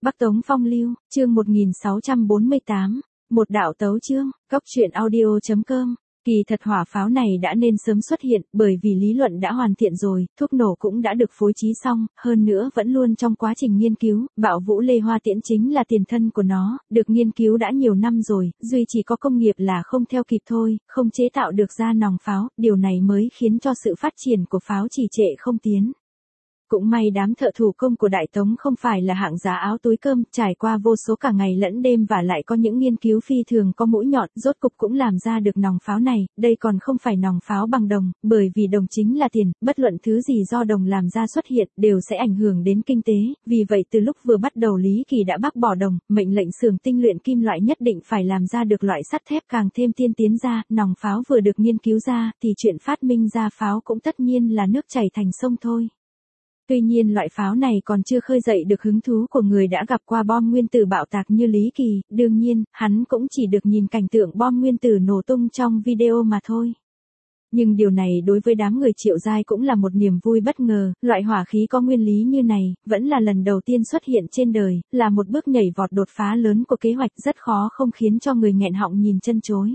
Bắc Tống Phong Lưu, chương 1648, một đạo tấu chương, Cóc truyện audio.com. Kỳ thật hỏa pháo này đã nên sớm xuất hiện, bởi vì lý luận đã hoàn thiện rồi, thuốc nổ cũng đã được phối trí xong, hơn nữa vẫn luôn trong quá trình nghiên cứu, bạo vũ lê hoa tiễn chính là tiền thân của nó, được nghiên cứu đã nhiều năm rồi, duy chỉ có công nghiệp là không theo kịp thôi, không chế tạo được ra nòng pháo, điều này mới khiến cho sự phát triển của pháo trì trệ không tiến. Cũng may đám thợ thủ công của Đại Tống không phải là hạng giá áo túi cơm, trải qua vô số cả ngày lẫn đêm và lại có những nghiên cứu phi thường có mũi nhọn, rốt cục cũng làm ra được nòng pháo này, đây còn không phải nòng pháo bằng đồng, bởi vì đồng chính là tiền, bất luận thứ gì do đồng làm ra xuất hiện, đều sẽ ảnh hưởng đến kinh tế, vì vậy từ lúc vừa bắt đầu Lý Kỳ đã bác bỏ đồng, mệnh lệnh xưởng tinh luyện kim loại nhất định phải làm ra được loại sắt thép càng thêm tiên tiến ra, nòng pháo vừa được nghiên cứu ra, thì chuyện phát minh ra pháo cũng tất nhiên là nước chảy thành sông thôi. Tuy nhiên loại pháo này còn chưa khơi dậy được hứng thú của người đã gặp qua bom nguyên tử bạo tạc như Lý Kỳ, đương nhiên, hắn cũng chỉ được nhìn cảnh tượng bom nguyên tử nổ tung trong video mà thôi. Nhưng điều này đối với đám người Triệu Giai cũng là một niềm vui bất ngờ, loại hỏa khí có nguyên lý như này, vẫn là lần đầu tiên xuất hiện trên đời, là một bước nhảy vọt đột phá lớn của kế hoạch rất khó không khiến cho người nghẹn họng nhìn chân chối.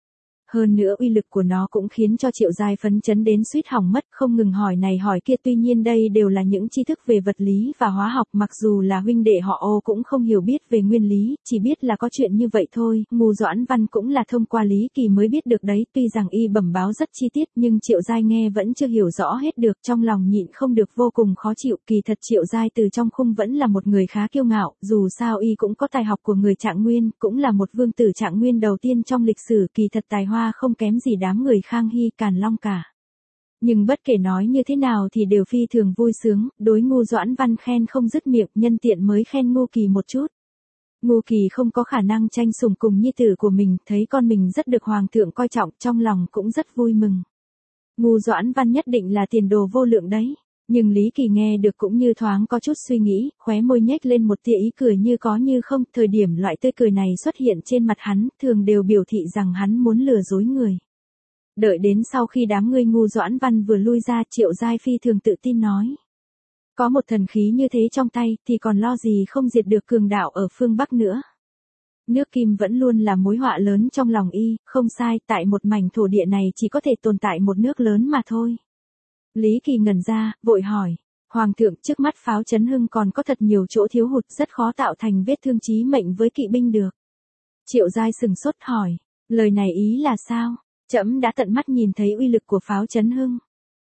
Hơn nữa uy lực của nó cũng khiến cho Triệu Giai phấn chấn đến suýt hỏng mất, không ngừng hỏi này hỏi kia, tuy nhiên đây đều là những tri thức về vật lý và hóa học, mặc dù là huynh đệ họ Ô cũng không hiểu biết về nguyên lý, chỉ biết là có chuyện như vậy thôi, Ngô Doãn Văn cũng là thông qua Lý Kỳ mới biết được đấy, tuy rằng y bẩm báo rất chi tiết nhưng Triệu Giai nghe vẫn chưa hiểu rõ hết được, trong lòng nhịn không được vô cùng khó chịu, kỳ thật Triệu Giai từ trong khung vẫn là một người khá kiêu ngạo, dù sao y cũng có tài học của người Trạng Nguyên, cũng là một vương tử Trạng Nguyên đầu tiên trong lịch sử, kỳ thật tài hoa không kém gì đám người Khang Hy, Càn Long cả. Nhưng bất kể nói như thế nào thì đều phi thường vui sướng, đối Ngô Doãn Văn khen không dứt miệng, nhân tiện mới khen Ngô Kỳ một chút. Ngô Kỳ không có khả năng tranh sủng cùng nhi tử của mình, thấy con mình rất được hoàng thượng coi trọng, trong lòng cũng rất vui mừng. Ngô Doãn Văn nhất định là tiền đồ vô lượng đấy. Nhưng Lý Kỳ nghe được cũng như thoáng có chút suy nghĩ, khóe môi nhếch lên một tia ý cười như có như không, thời điểm loại tươi cười này xuất hiện trên mặt hắn, thường đều biểu thị rằng hắn muốn lừa dối người. Đợi đến sau khi đám người Ngô Doãn Văn vừa lui ra, Triệu Giai phi thường tự tin nói. Có một thần khí như thế trong tay, thì còn lo gì không diệt được cường đạo ở phương Bắc nữa. Nước Kim vẫn luôn là mối họa lớn trong lòng y, không sai, tại một mảnh thổ địa này chỉ có thể tồn tại một nước lớn mà thôi. Lý Kỳ ngẩn ra, vội hỏi, Hoàng thượng, trước mắt pháo Trấn Hưng còn có thật nhiều chỗ thiếu hụt, rất khó tạo thành vết thương chí mệnh với kỵ binh được. Triệu Giai sừng sốt hỏi, lời này ý là sao? Trẫm đã tận mắt nhìn thấy uy lực của pháo Trấn Hưng.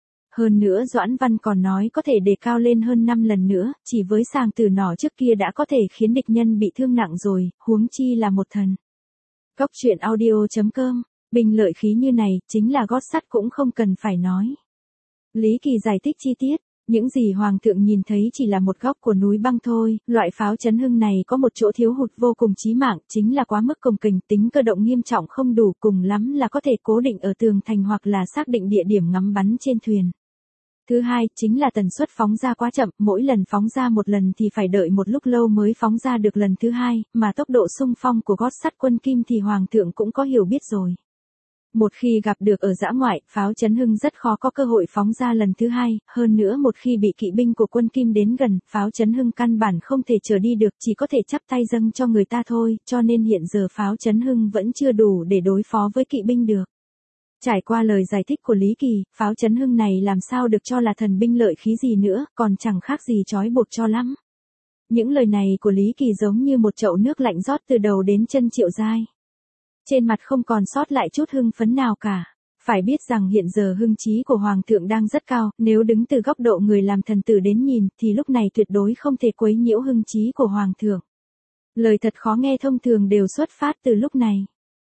Hơn nữa Doãn Văn còn nói có thể đề cao lên hơn 5 lần nữa, chỉ với sàng từ nỏ trước kia đã có thể khiến địch nhân bị thương nặng rồi, huống chi là một thần. Cóc truyện audio.com, binh lợi khí như này, chính là gót sắt cũng không cần phải nói. Lý Kỳ giải thích chi tiết, những gì Hoàng thượng nhìn thấy chỉ là một góc của núi băng thôi, loại pháo Trấn Hưng này có một chỗ thiếu hụt vô cùng chí mạng, chính là quá mức cồng kềnh, tính cơ động nghiêm trọng không đủ, cùng lắm là có thể cố định ở tường thành hoặc là xác định địa điểm ngắm bắn trên thuyền. Thứ hai, chính là tần suất phóng ra quá chậm, mỗi lần phóng ra một lần thì phải đợi một lúc lâu mới phóng ra được lần thứ hai, mà tốc độ xung phong của gót sắt quân Kim thì Hoàng thượng cũng có hiểu biết rồi. Một khi gặp được ở dã ngoại, pháo Trấn Hưng rất khó có cơ hội phóng ra lần thứ hai, hơn nữa một khi bị kỵ binh của quân Kim đến gần, pháo Trấn Hưng căn bản không thể trở đi được, chỉ có thể chắp tay dâng cho người ta thôi, cho nên hiện giờ pháo Trấn Hưng vẫn chưa đủ để đối phó với kỵ binh được. Trải qua lời giải thích của Lý Kỳ, pháo Trấn Hưng này làm sao được cho là thần binh lợi khí gì nữa, còn chẳng khác gì trói buộc cho lắm. Những lời này của Lý Kỳ giống như một chậu nước lạnh rót từ đầu đến chân Triệu Giai. Trên mặt không còn sót lại chút hưng phấn nào cả. Phải biết rằng hiện giờ hưng trí của Hoàng thượng đang rất cao, nếu đứng từ góc độ người làm thần tử đến nhìn, thì lúc này tuyệt đối không thể quấy nhiễu hưng trí của Hoàng thượng. Lời thật khó nghe thông thường đều xuất phát từ lúc này.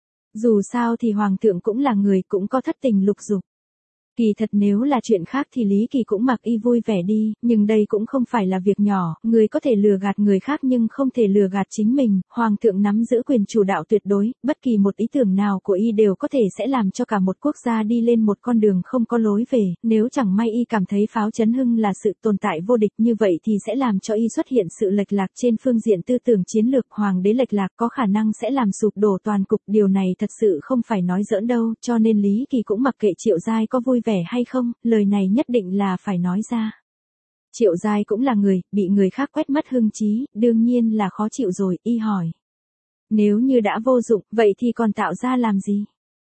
Dù sao thì Hoàng thượng cũng là người, cũng có thất tình lục dục. Kỳ thật nếu là chuyện khác thì Lý Kỳ cũng mặc y vui vẻ đi, nhưng đây cũng không phải là việc nhỏ, người có thể lừa gạt người khác nhưng không thể lừa gạt chính mình, Hoàng thượng nắm giữ quyền chủ đạo tuyệt đối, bất kỳ một ý tưởng nào của y đều có thể sẽ làm cho cả một quốc gia đi lên một con đường không có lối về, nếu chẳng may y cảm thấy pháo Trấn Hưng là sự tồn tại vô địch như vậy thì sẽ làm cho y xuất hiện sự lệch lạc trên phương diện tư tưởng chiến lược, hoàng đế lệch lạc có khả năng sẽ làm sụp đổ toàn cục, điều này thật sự không phải nói giỡn đâu, cho nên Lý Kỳ cũng mặc kệ Triệu Giai có vui vẻ hay không, lời này nhất định là phải nói ra. Triệu Giai cũng là người, bị người khác quét mất hưng trí, đương nhiên là khó chịu rồi, y hỏi. Nếu như đã vô dụng, vậy thì còn tạo ra làm gì?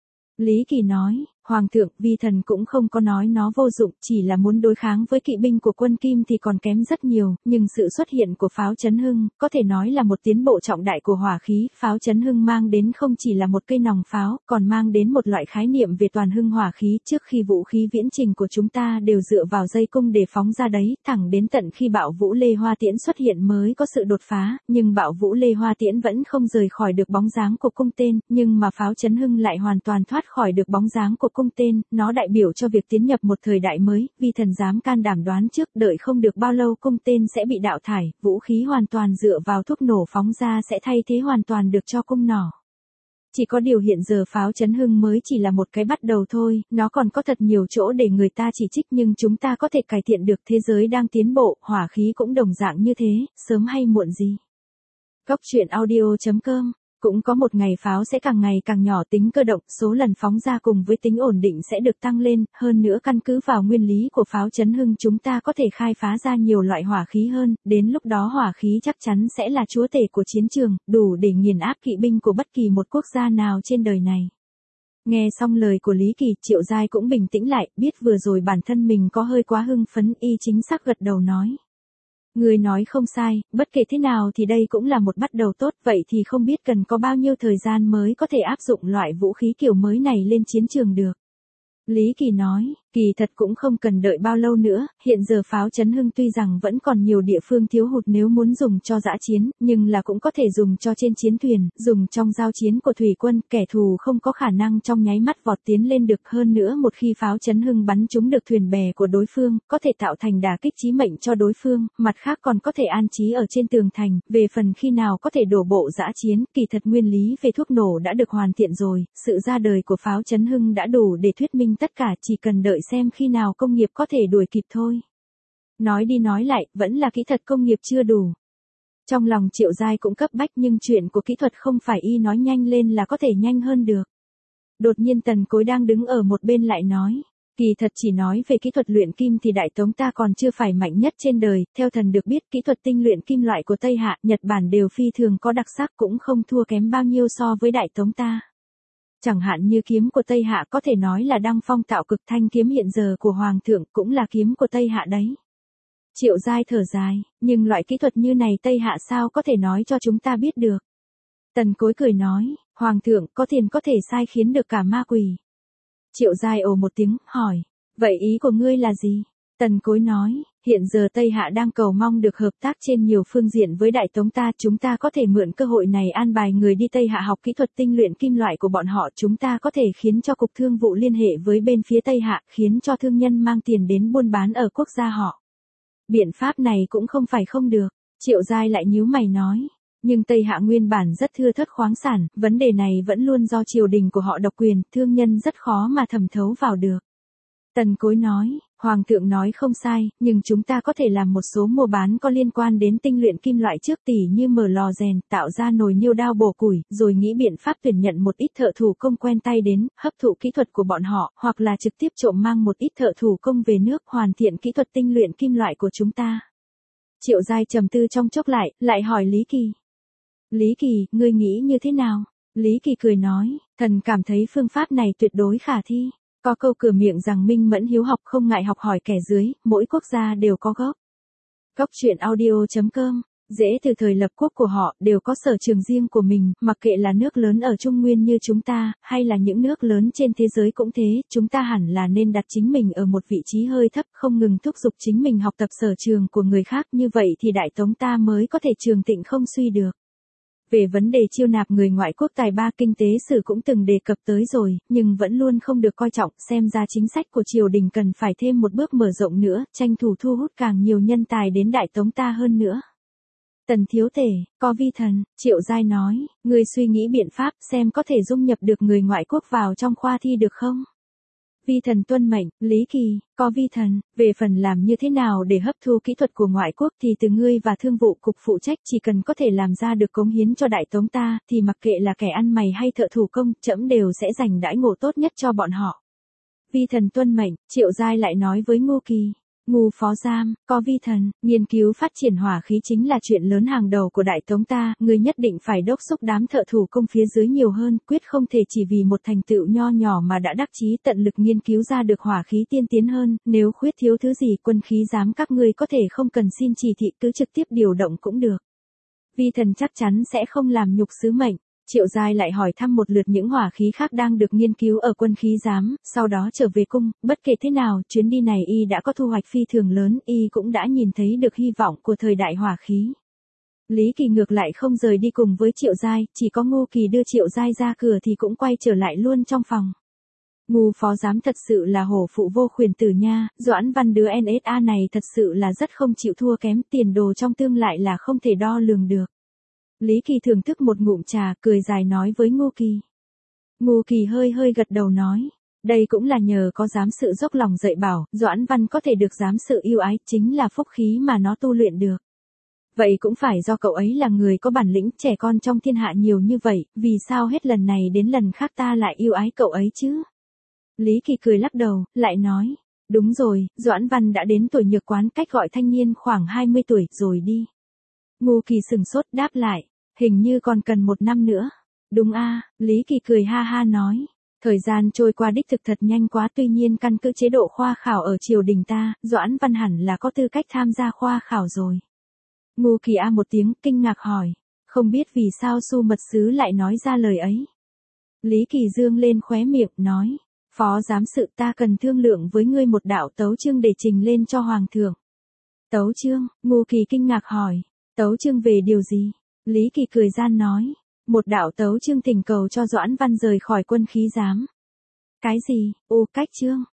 Lý Kỳ nói, Hoàng thượng, vi thần cũng không có nói nó vô dụng, chỉ là muốn đối kháng với kỵ binh của quân Kim thì còn kém rất nhiều, nhưng sự xuất hiện của pháo chấn hưng, có thể nói là một tiến bộ trọng đại của hỏa khí, pháo chấn hưng mang đến không chỉ là một cây nòng pháo, còn mang đến một loại khái niệm về toàn hưng hỏa khí, trước khi vũ khí viễn trình của chúng ta đều dựa vào dây cung để phóng ra đấy, thẳng đến tận khi bạo vũ Lê Hoa Tiễn xuất hiện mới có sự đột phá, nhưng bạo vũ Lê Hoa Tiễn vẫn không rời khỏi được bóng dáng của cung tên, nhưng mà pháo chấn hưng lại hoàn toàn thoát khỏi được bóng dáng của cung tên, nó đại biểu cho việc tiến nhập một thời đại mới, vi thần dám can đảm đoán trước, đợi không được bao lâu cung tên sẽ bị đào thải, vũ khí hoàn toàn dựa vào thuốc nổ phóng ra sẽ thay thế hoàn toàn được cho cung nỏ. Chỉ có điều hiện giờ pháo chấn hưng mới chỉ là một cái bắt đầu thôi, nó còn có thật nhiều chỗ để người ta chỉ trích nhưng chúng ta có thể cải thiện được, thế giới đang tiến bộ, hỏa khí cũng đồng dạng như thế, sớm hay muộn gì. Cốc truyện audio.com. Cũng có một ngày pháo sẽ càng ngày càng nhỏ, tính cơ động, số lần phóng ra cùng với tính ổn định sẽ được tăng lên, hơn nữa căn cứ vào nguyên lý của pháo chấn hưng chúng ta có thể khai phá ra nhiều loại hỏa khí hơn, đến lúc đó hỏa khí chắc chắn sẽ là chúa tể của chiến trường, đủ để nghiền áp kỵ binh của bất kỳ một quốc gia nào trên đời này. Nghe xong lời của Lý Kỳ, Triệu Giai cũng bình tĩnh lại, biết vừa rồi bản thân mình có hơi quá hưng phấn, y chính xác gật đầu nói. Người nói không sai, bất kể thế nào thì đây cũng là một bắt đầu tốt, vậy thì không biết cần có bao nhiêu thời gian mới có thể áp dụng loại vũ khí kiểu mới này lên chiến trường được. Lý Kỳ nói, kỳ thật cũng không cần đợi bao lâu nữa, hiện giờ pháo chấn hưng tuy rằng vẫn còn nhiều địa phương thiếu hụt nếu muốn dùng cho dã chiến, nhưng là cũng có thể dùng cho trên chiến thuyền, dùng trong giao chiến của thủy quân, kẻ thù không có khả năng trong nháy mắt vọt tiến lên được, hơn nữa một khi pháo chấn hưng bắn trúng được thuyền bè của đối phương, có thể tạo thành đả kích chí mệnh cho đối phương, mặt khác còn có thể an trí ở trên tường thành, về phần khi nào có thể đổ bộ dã chiến, kỳ thật nguyên lý về thuốc nổ đã được hoàn thiện rồi, sự ra đời của pháo chấn hưng đã đủ để thuyết minh tất cả, chỉ cần đợi xem khi nào công nghiệp có thể đuổi kịp thôi. Nói đi nói lại, vẫn là kỹ thuật công nghiệp chưa đủ. Trong lòng Triệu Giai cũng cấp bách nhưng chuyện của kỹ thuật không phải y nói nhanh lên là có thể nhanh hơn được. Đột nhiên Tần Cối đang đứng ở một bên lại nói. Kỳ thật chỉ nói về kỹ thuật luyện kim thì Đại Tống ta còn chưa phải mạnh nhất trên đời, theo thần được biết kỹ thuật tinh luyện kim loại của Tây Hạ, Nhật Bản đều phi thường có đặc sắc cũng không thua kém bao nhiêu so với Đại Tống ta. Chẳng hạn như kiếm của Tây Hạ có thể nói là đăng phong tạo cực, thanh kiếm hiện giờ của Hoàng thượng cũng là kiếm của Tây Hạ đấy. Triệu Giai thở dài, nhưng loại kỹ thuật như này Tây Hạ sao có thể nói cho chúng ta biết được. Tần Cối cười nói, Hoàng thượng có tiền có thể sai khiến được cả ma quỷ. Triệu Giai ồ một tiếng, hỏi, vậy ý của ngươi là gì? Tần Cối nói, hiện giờ Tây Hạ đang cầu mong được hợp tác trên nhiều phương diện với Đại Tống ta, chúng ta có thể mượn cơ hội này an bài người đi Tây Hạ học kỹ thuật tinh luyện kim loại của bọn họ, chúng ta có thể khiến cho Cục Thương vụ liên hệ với bên phía Tây Hạ, khiến cho thương nhân mang tiền đến buôn bán ở quốc gia họ. Biện pháp này cũng không phải không được, Triệu Giai lại nhíu mày nói. Nhưng Tây Hạ nguyên bản rất thưa thớt khoáng sản, vấn đề này vẫn luôn do triều đình của họ độc quyền, thương nhân rất khó mà thẩm thấu vào được. Tần Cối nói, Hoàng thượng nói không sai, nhưng chúng ta có thể làm một số mua bán có liên quan đến tinh luyện kim loại trước, tỉ như mở lò rèn, tạo ra nồi niêu đao bổ củi, rồi nghĩ biện pháp tuyển nhận một ít thợ thủ công quen tay đến, hấp thụ kỹ thuật của bọn họ, hoặc là trực tiếp trộm mang một ít thợ thủ công về nước, hoàn thiện kỹ thuật tinh luyện kim loại của chúng ta. Triệu Giai trầm tư trong chốc lại hỏi Lý Kỳ. Lý Kỳ, ngươi nghĩ như thế nào? Lý Kỳ cười nói, thần cảm thấy phương pháp này tuyệt đối khả thi. Có câu cửa miệng rằng minh mẫn hiếu học không ngại học hỏi kẻ dưới, mỗi quốc gia đều có gốc. Cốc truyện audio.com, dễ từ thời lập quốc của họ đều có sở trường riêng của mình, mặc kệ là nước lớn ở Trung Nguyên như chúng ta, hay là những nước lớn trên thế giới cũng thế, chúng ta hẳn là nên đặt chính mình ở một vị trí hơi thấp, không ngừng thúc giục chính mình học tập sở trường của người khác, như vậy thì Đại Tống ta mới có thể trường tịnh không suy được. Về vấn đề chiêu nạp người ngoại quốc tài ba, kinh tế sử cũng từng đề cập tới rồi, nhưng vẫn luôn không được coi trọng, xem ra chính sách của triều đình cần phải thêm một bước mở rộng nữa, tranh thủ thu hút càng nhiều nhân tài đến Đại Tống ta hơn nữa. Tần thiếu tể, có vi thần, Triệu Giai nói, người suy nghĩ biện pháp xem có thể dung nhập được người ngoại quốc vào trong khoa thi được không? Vi thần tuân mệnh, Lý Kỳ, có vi thần, về phần làm như thế nào để hấp thu kỹ thuật của ngoại quốc thì từ ngươi và thương vụ cục phụ trách, chỉ cần có thể làm ra được cống hiến cho Đại Tống ta, thì mặc kệ là kẻ ăn mày hay thợ thủ công, trẫm đều sẽ dành đãi ngộ tốt nhất cho bọn họ. Vi thần tuân mệnh, Triệu Giai lại nói với Ngô Kỳ. Ngu phó giam, có vi thần, nghiên cứu phát triển hỏa khí chính là chuyện lớn hàng đầu của Đại Tống ta, ngươi nhất định phải đốc thúc đám thợ thủ công phía dưới nhiều hơn, quyết không thể chỉ vì một thành tựu nho nhỏ mà đã đắc chí tận lực nghiên cứu ra được hỏa khí tiên tiến hơn, nếu khuyết thiếu thứ gì quân khí giám các ngươi có thể không cần xin chỉ thị cứ trực tiếp điều động cũng được. Vi thần chắc chắn sẽ không làm nhục sứ mệnh. Triệu Giai lại hỏi thăm một lượt những hỏa khí khác đang được nghiên cứu ở quân khí giám, sau đó trở về cung, bất kể thế nào, chuyến đi này y đã có thu hoạch phi thường lớn, y cũng đã nhìn thấy được hy vọng của thời đại hỏa khí. Lý Kỳ ngược lại không rời đi cùng với Triệu Giai, chỉ có Ngô Kỳ đưa Triệu Giai ra cửa thì cũng quay trở lại luôn trong phòng. Ngu phó giám thật sự là hổ phụ vô khuyển tử nha, Doãn Văn đứa NSA này thật sự là rất không chịu thua kém, tiền đồ trong tương lại là không thể đo lường được. Lý Kỳ thưởng thức một ngụm trà, cười dài nói với Ngô Kỳ. Ngô Kỳ hơi hơi gật đầu nói, đây cũng là nhờ có giám sự dốc lòng dạy bảo, Doãn Văn có thể được giám sự yêu ái, chính là phúc khí mà nó tu luyện được. Vậy cũng phải do cậu ấy là người có bản lĩnh, trẻ con trong thiên hạ nhiều như vậy, vì sao hết lần này đến lần khác ta lại yêu ái cậu ấy chứ? Lý Kỳ cười lắc đầu, lại nói, đúng rồi, Doãn Văn đã đến tuổi nhược quán, cách gọi thanh niên khoảng 20 tuổi, rồi đi. Ngô Kỳ sừng sốt đáp lại, hình như còn cần 1 năm nữa. Đúng a, Lý Kỳ cười ha ha nói. Thời gian trôi qua đích thực thật nhanh quá, tuy nhiên căn cứ chế độ khoa khảo ở triều đình ta, Doãn Văn hẳn là có tư cách tham gia khoa khảo rồi. Ngô Kỳ a một tiếng, kinh ngạc hỏi, không biết vì sao Su mật sứ lại nói ra lời ấy. Lý Kỳ dương lên khóe miệng, nói, phó giám sự ta cần thương lượng với ngươi một đạo tấu chương để trình lên cho hoàng thượng. Tấu chương, Ngô Kỳ kinh ngạc hỏi, tấu chương về điều gì? Lý Kỳ cười gian nói, một đạo tấu chương thỉnh cầu cho Doãn Văn rời khỏi quân khí giám. Cái gì? Cách chương,